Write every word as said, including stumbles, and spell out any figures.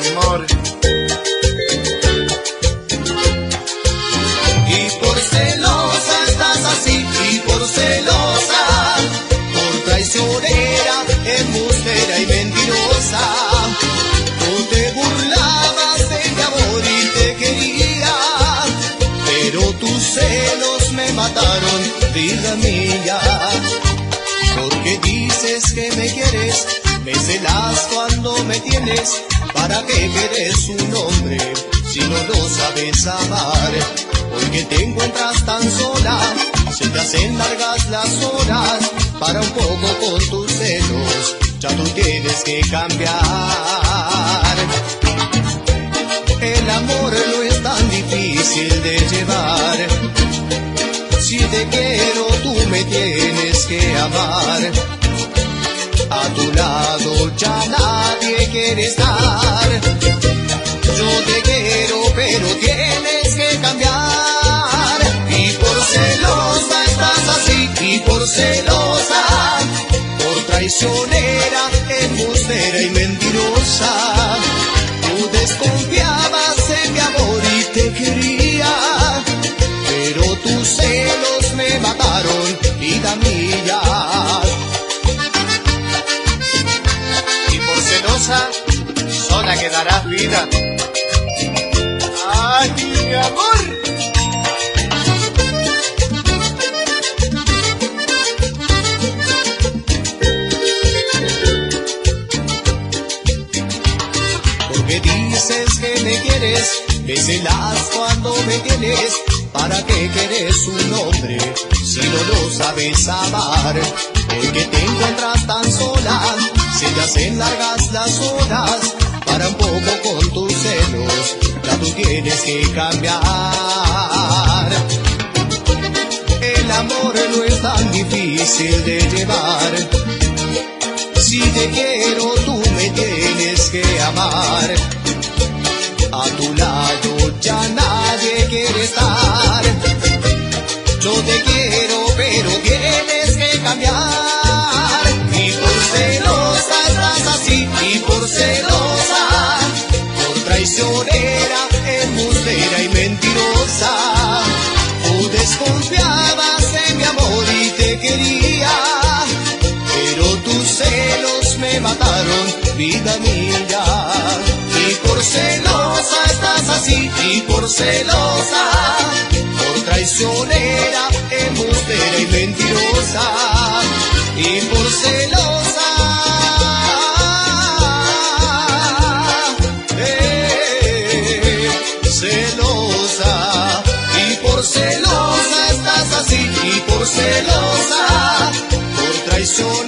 amor. Y por celosa estás así, y por celosa, por traicionera, embustera y mentirosa. Tú te burlabas de mi amor y te quería, pero tus celos me mataron, vida mía. Porque dices que me quieres, me celas cuando me tienes. ¿Para qué quieres un hombre si no lo sabes amar? Porque te encuentras tan sola, se te hacen largas las horas. Para un poco con tus celos, ya tú tienes que cambiar. El amor no es tan difícil de llevar. Si te quiero, tú me tienes que amar. A tu lado ya nadie quiere estar. Yo te quiero, pero tienes que cambiar. Y por celosa estás así, y por celosa, por traicionera, embustera y mentirosa. Tú desconfiabas en mi amor y te quería, pero tus celos me mataron, vida mía. Y por celosa, sola quedarás, vida. ¡Ay, mi amor! Porque dices que me quieres, me celas cuando me tienes. ¿Para qué quieres un hombre si no lo sabes amar? Porque te encuentras tan sola, se te hacen largas las horas. Para un poco con tus celos, ya tú tienes que cambiar. El amor no es tan difícil de llevar. Si te quiero, tú me tienes que amar. A tu lado ya nadie quiere estar. Yo te quiero, pero tienes que cambiar. Y por celosa estás así, y por celosa, por traicionera, embustera y mentirosa. Tú desconfiabas en mi amor y te quería, pero tus celos me mataron, vida mía. Y por celosa estás así, y por celosa, por traicionera, embustera y mentirosa. Y por celosa, eh, celosa. Y por celosa estás así, y por celosa, por traicionera.